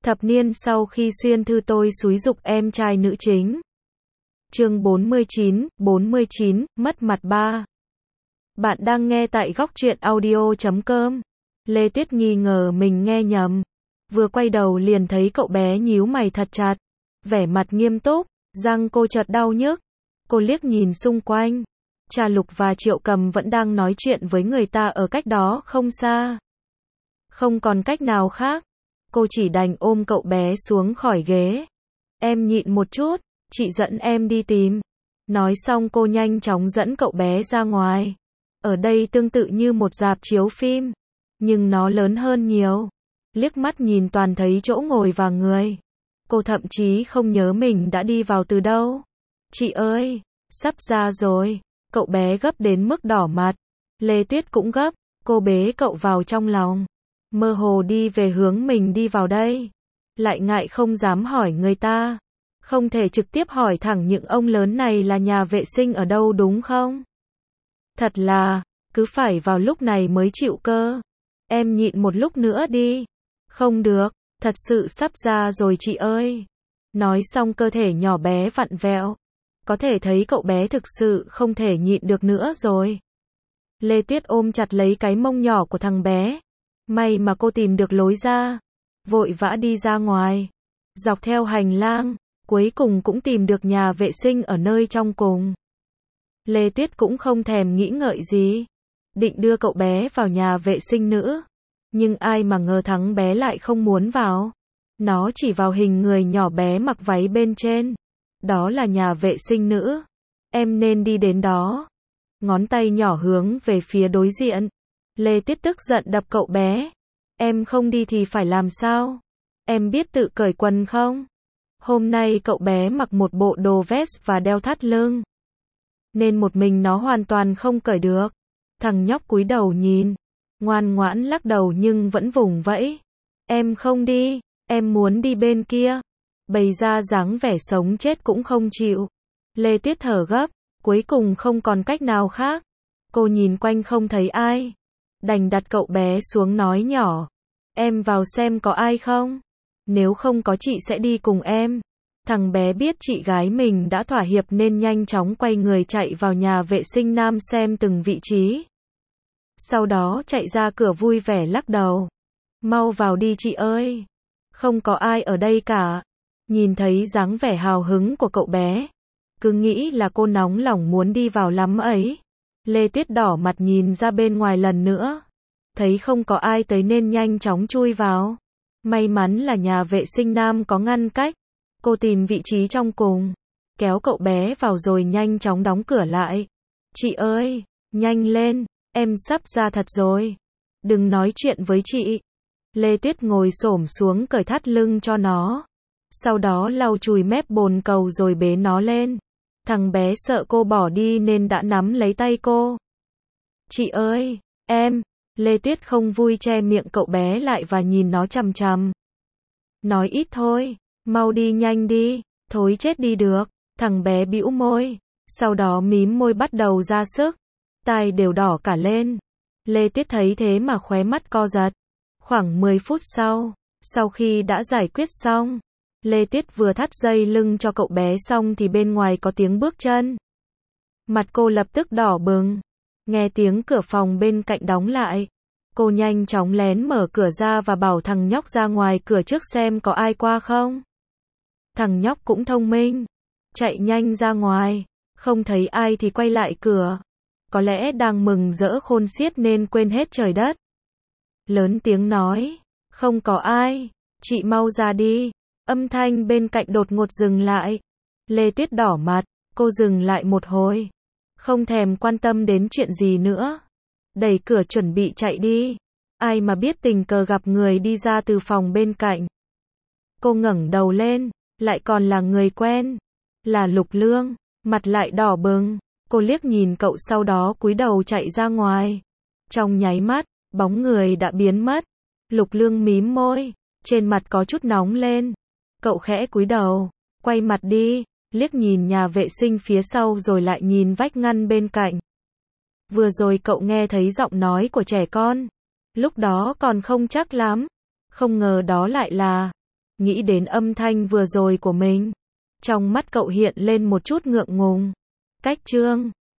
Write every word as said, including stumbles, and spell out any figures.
Thập niên sau khi Xuyên Thư Tôi xúi giục em trai nữ chính. Chương bốn mươi chín, bốn mươi chín, mất mặt ba. Bạn đang nghe tại góc truyện audio chấm com. Lê Tuyết nghi ngờ mình nghe nhầm. Vừa quay đầu liền thấy cậu bé nhíu mày thật chặt, vẻ mặt nghiêm túc, răng cô chợt đau nhức. Cô liếc nhìn xung quanh. Cha Lục và Triệu Cầm vẫn đang nói chuyện với người ta ở cách đó không xa. Không còn cách nào khác, cô chỉ đành ôm cậu bé xuống khỏi ghế. Em nhịn một chút, chị dẫn em đi tìm. Nói xong cô nhanh chóng dẫn cậu bé ra ngoài. Ở đây tương tự như một rạp chiếu phim, nhưng nó lớn hơn nhiều. Liếc mắt nhìn toàn thấy chỗ ngồi và người. Cô thậm chí không nhớ mình đã đi vào từ đâu. Chị ơi, sắp ra rồi. Cậu bé gấp đến mức đỏ mặt. Lê Tuyết cũng gấp, cô bế cậu vào trong lòng. Mơ hồ đi về hướng mình đi vào đây. Lại ngại không dám hỏi người ta. Không thể trực tiếp hỏi thẳng những ông lớn này là nhà vệ sinh ở đâu đúng không? Thật là, cứ phải vào lúc này mới chịu cơ. Em nhịn một lúc nữa đi. Không được, thật sự sắp ra rồi chị ơi. Nói xong cơ thể nhỏ bé vặn vẹo. Có thể thấy cậu bé thực sự không thể nhịn được nữa rồi. Lê Tuyết ôm chặt lấy cái mông nhỏ của thằng bé. May mà cô tìm được lối ra. Vội vã đi ra ngoài. Dọc theo hành lang, cuối cùng cũng tìm được nhà vệ sinh ở nơi trong cùng. Lê Tuyết cũng không thèm nghĩ ngợi gì. Định đưa cậu bé vào nhà vệ sinh nữ. Nhưng ai mà ngờ thằng bé lại không muốn vào. Nó chỉ vào hình người nhỏ bé mặc váy bên trên. Đó là nhà vệ sinh nữ. Em nên đi đến đó. Ngón tay nhỏ hướng về phía đối diện. Lê Tuyết tức giận đập cậu bé. Em không đi thì phải làm sao? Em biết tự cởi quần không? Hôm nay cậu bé mặc một bộ đồ vest và đeo thắt lưng. Nên một mình nó hoàn toàn không cởi được. Thằng nhóc cúi đầu nhìn. Ngoan ngoãn lắc đầu nhưng vẫn vùng vẫy. Em không đi, em muốn đi bên kia. Bày ra dáng vẻ sống chết cũng không chịu. Lê Tuyết thở gấp, cuối cùng không còn cách nào khác. Cô nhìn quanh không thấy ai. Đành đặt cậu bé xuống nói nhỏ. Em vào xem có ai không? Nếu không có chị sẽ đi cùng em. Thằng bé biết chị gái mình đã thỏa hiệp nên nhanh chóng quay người chạy vào nhà vệ sinh nam xem từng vị trí. Sau đó chạy ra cửa vui vẻ lắc đầu. Mau vào đi chị ơi. Không có ai ở đây cả. Nhìn thấy dáng vẻ hào hứng của cậu bé. Cứ nghĩ là cô nóng lòng muốn đi vào lắm ấy. Lê Tuyết đỏ mặt nhìn ra bên ngoài lần nữa. Thấy không có ai tới nên nhanh chóng chui vào. May mắn là nhà vệ sinh nam có ngăn cách. Cô tìm vị trí trong cùng. Kéo cậu bé vào rồi nhanh chóng đóng cửa lại. Chị ơi, nhanh lên, em sắp ra thật rồi. Đừng nói chuyện với chị. Lê Tuyết ngồi xổm xuống cởi thắt lưng cho nó. Sau đó lau chùi mép bồn cầu rồi bế nó lên. Thằng bé sợ cô bỏ đi nên đã nắm lấy tay cô. Chị ơi, em. Lê Tuyết không vui che miệng cậu bé lại và nhìn nó chằm chằm. Nói ít thôi, mau đi nhanh đi, thối chết đi được. Thằng bé bĩu môi, sau đó mím môi bắt đầu ra sức. Tai đều đỏ cả lên. Lê Tuyết thấy thế mà khóe mắt co giật. Khoảng mười phút sau, sau khi đã giải quyết xong, Lê Tuyết vừa thắt dây lưng cho cậu bé xong thì bên ngoài có tiếng bước chân. Mặt cô lập tức đỏ bừng. Nghe tiếng cửa phòng bên cạnh đóng lại. Cô nhanh chóng lén mở cửa ra và bảo thằng nhóc ra ngoài cửa trước xem có ai qua không. Thằng nhóc cũng thông minh. Chạy nhanh ra ngoài. Không thấy ai thì quay lại cửa. Có lẽ đang mừng rỡ khôn xiết nên quên hết trời đất. Lớn tiếng nói. Không có ai. Chị mau ra đi. Âm thanh bên cạnh đột ngột dừng lại. Lê Tuyết đỏ mặt. Cô dừng lại một hồi. Không thèm quan tâm đến chuyện gì nữa. Đẩy cửa chuẩn bị chạy đi. Ai mà biết tình cờ gặp người đi ra từ phòng bên cạnh. Cô ngẩng đầu lên. Lại còn là người quen. Là Lục Lương. Mặt lại đỏ bừng. Cô liếc nhìn cậu sau đó cúi đầu chạy ra ngoài. Trong nháy mắt, bóng người đã biến mất. Lục Lương mím môi. Trên mặt có chút nóng lên. Cậu khẽ cúi đầu. Quay mặt đi. Liếc nhìn nhà vệ sinh phía sau rồi lại nhìn vách ngăn bên cạnh. Vừa rồi cậu nghe thấy giọng nói của trẻ con. Lúc đó còn không chắc lắm. Không ngờ đó lại là Nghĩ đến âm thanh vừa rồi của mình, trong mắt cậu hiện lên một chút ngượng ngùng. Cách chương